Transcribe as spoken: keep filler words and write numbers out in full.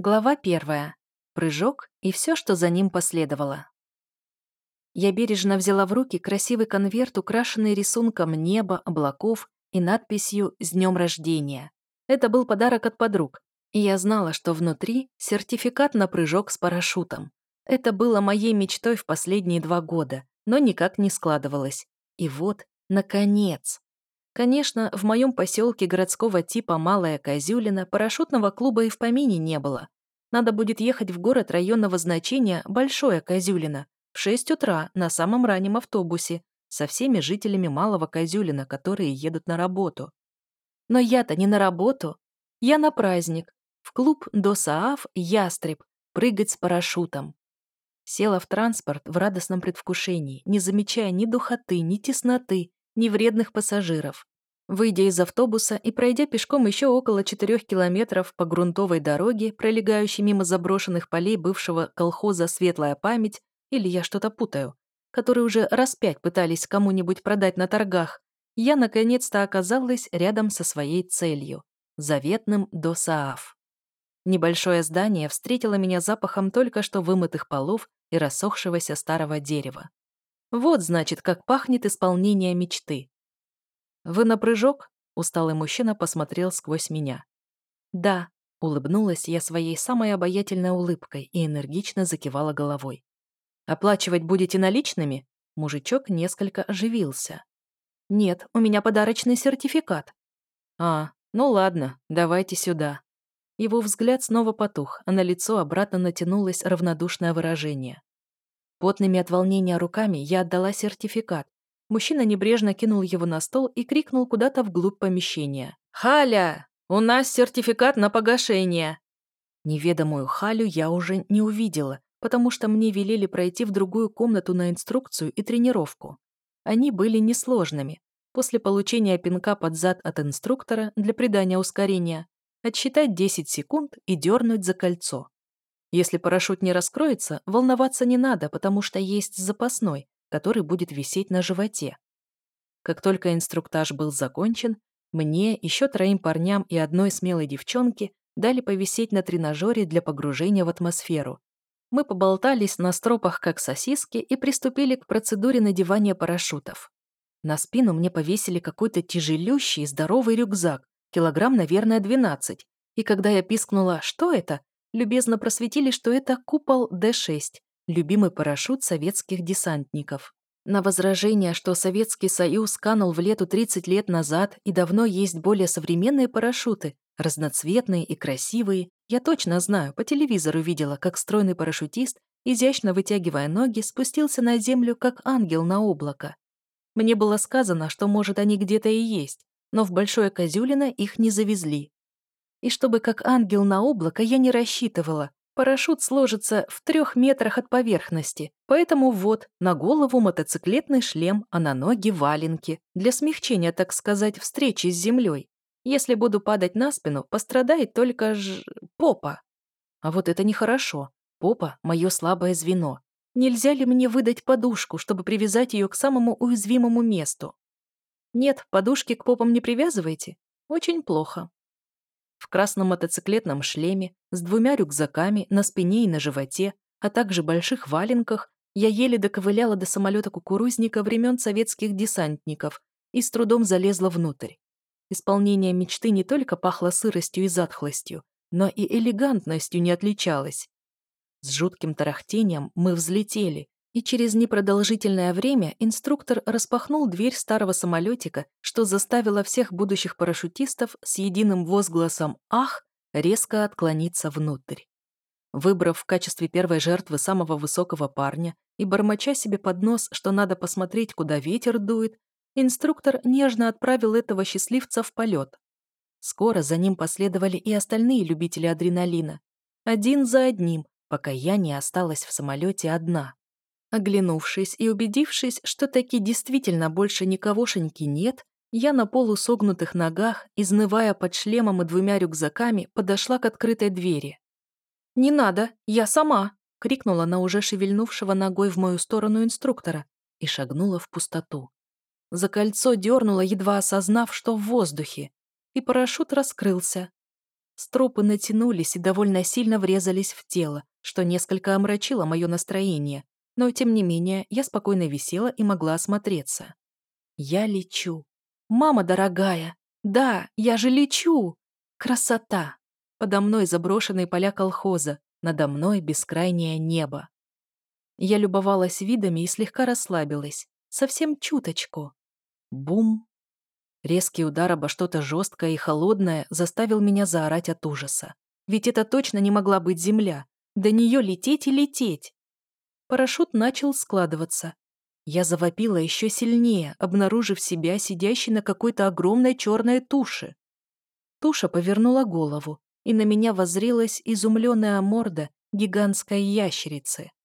Глава первая. Прыжок и все, что за ним последовало. Я бережно взяла в руки красивый конверт, украшенный рисунком неба, облаков и надписью «С днем рождения». Это был подарок от подруг, и я знала, что внутри сертификат на прыжок с парашютом. Это было моей мечтой в последние два года, но никак не складывалось. И вот, наконец. Конечно, в моем поселке городского типа Малая Козюлина парашютного клуба и в помине не было. Надо будет ехать в город районного значения Большое Козюлино в шесть утра на самом раннем автобусе со всеми жителями Малого Козюлина, которые едут на работу. Но я-то не на работу. Я на праздник. В клуб ДОСААФ «Ястреб» прыгать с парашютом. Села в транспорт в радостном предвкушении, не замечая ни духоты, ни тесноты, ни вредных пассажиров. Выйдя из автобуса и пройдя пешком еще около четырех километров по грунтовой дороге, пролегающей мимо заброшенных полей бывшего колхоза «Светлая память», или я что-то путаю, который уже раз пять пытались кому-нибудь продать на торгах, я наконец-то оказалась рядом со своей целью – заветным ДОСААФ. Небольшое здание встретило меня запахом только что вымытых полов и рассохшегося старого дерева. Вот, значит, как пахнет исполнение мечты. «Вы на прыжок?» – усталый мужчина посмотрел сквозь меня. «Да», – улыбнулась я своей самой обаятельной улыбкой и энергично закивала головой. «Оплачивать будете наличными?» Мужичок несколько оживился. «Нет, у меня подарочный сертификат». «А, ну ладно, давайте сюда». Его взгляд снова потух, а на лицо обратно натянулось равнодушное выражение. Потными от волнения руками я отдала сертификат. Мужчина небрежно кинул его на стол и крикнул куда-то вглубь помещения. «Халя! У нас сертификат на погашение!» Неведомую Халю я уже не увидела, потому что мне велели пройти в другую комнату на инструкцию и тренировку. Они были несложными. После получения пинка под зад от инструктора для придания ускорения отсчитать десять секунд и дернуть за кольцо. Если парашют не раскроется, волноваться не надо, потому что есть запасной, который будет висеть на животе. Как только инструктаж был закончен, мне, еще троим парням и одной смелой девчонке дали повисеть на тренажере для погружения в атмосферу. Мы поболтались на стропах, как сосиски, и приступили к процедуре надевания парашютов. На спину мне повесили какой-то тяжелющий здоровый рюкзак, килограмм, наверное, двенадцать. И когда я пискнула «Что это?», любезно просветили, что это купол Дэ шесть, любимый парашют советских десантников. На возражение, что Советский Союз канул в лету тридцать лет назад и давно есть более современные парашюты, разноцветные и красивые, я точно знаю, по телевизору видела, как стройный парашютист, изящно вытягивая ноги, спустился на землю, как ангел на облако. Мне было сказано, что, может, они где-то и есть, но в Большое Козюлино их не завезли. И чтобы как ангел на облако я не рассчитывала. Парашют сложится в трех метрах от поверхности, поэтому вот, на голову мотоциклетный шлем, а на ноги валенки, для смягчения, так сказать, встречи с землей. Если буду падать на спину, пострадает только ж... попа. А вот это нехорошо. Попа – мое слабое звено. Нельзя ли мне выдать подушку, чтобы привязать ее к самому уязвимому месту? Нет, подушки к попам не привязывайте. Очень плохо. В красном мотоциклетном шлеме, с двумя рюкзаками на спине и на животе, а также больших валенках, я еле доковыляла до самолета кукурузника времен советских десантников и с трудом залезла внутрь. Исполнение мечты не только пахло сыростью и затхлостью, но и элегантностью не отличалось. С жутким тарахтением мы взлетели, и через непродолжительное время инструктор распахнул дверь старого самолетика, что заставило всех будущих парашютистов с единым возгласом «Ах!» резко отклониться внутрь. Выбрав в качестве первой жертвы самого высокого парня и бормоча себе под нос, что надо посмотреть, куда ветер дует, инструктор нежно отправил этого счастливца в полет. Скоро за ним последовали и остальные любители адреналина. Один за одним, пока я не осталась в самолете одна. Оглянувшись и убедившись, что таки действительно больше никогошеньки нет, я на полусогнутых ногах, изнывая под шлемом и двумя рюкзаками, подошла к открытой двери. «Не надо, я сама!» — крикнула на уже шевельнувшего ногой в мою сторону инструктора и шагнула в пустоту. За кольцо дернула, едва осознав, что в воздухе, и парашют раскрылся. Стропы натянулись и довольно сильно врезались в тело, что несколько омрачило мое настроение, но, тем не менее, я спокойно висела и могла осмотреться. Я лечу. Мама дорогая! Да, я же лечу! Красота! Подо мной заброшенные поля колхоза, надо мной бескрайнее небо. Я любовалась видами и слегка расслабилась. Совсем чуточку. Бум! Резкий удар обо что-то жесткое и холодное заставил меня заорать от ужаса. Ведь это точно не могла быть земля. До нее лететь и лететь. Парашют начал складываться. Я завопила еще сильнее, обнаружив себя сидящей на какой-то огромной черной туше. Туша повернула голову, и на меня воззрелась изумленная морда гигантской ящерицы.